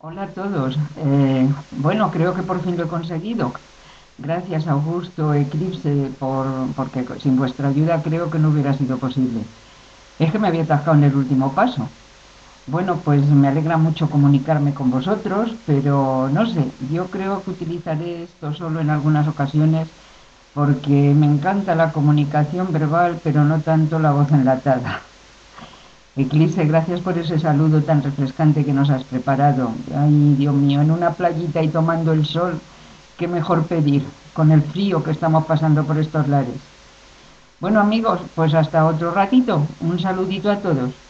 Hola a todos. Bueno, creo que por fin lo he conseguido. Gracias, Augusto, Eclipse, porque sin vuestra ayuda creo que no hubiera sido posible. Es que me había atascado en el último paso. Bueno, pues me alegra mucho comunicarme con vosotros, pero no sé, yo creo que utilizaré esto solo en algunas ocasiones porque me encanta la comunicación verbal, pero no tanto la voz enlatada. Eclipse, gracias por ese saludo tan refrescante que nos has preparado. Ay, Dios mío, en una playita y tomando el sol, qué mejor pedir, con el frío que estamos pasando por estos lares. Bueno, amigos, pues hasta otro ratito. Un saludito a todos.